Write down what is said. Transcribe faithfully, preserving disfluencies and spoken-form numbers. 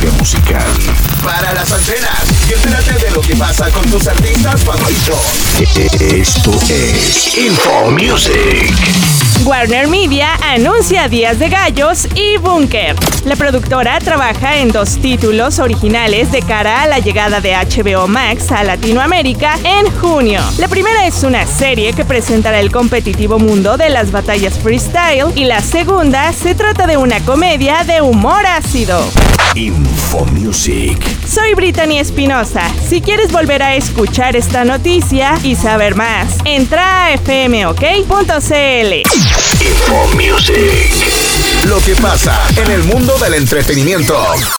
industria musical. Para las antenas y entérate de lo que pasa con tus artistas favoritos. Esto es Info Music. Warner Media anuncia Días de Gallos y Búnker. La productora trabaja en dos títulos originales de cara a la llegada de H B O Max a Latinoamérica en junio. La primera es una serie que presentará el competitivo mundo de las batallas freestyle y la segunda se trata de una comedia de humor ácido. Info Music. Soy Brittany Espinosa. Si quieres volver a escuchar esta noticia y saber más, entra a f m o k punto c l. Info Music. Lo que pasa en el mundo del entretenimiento.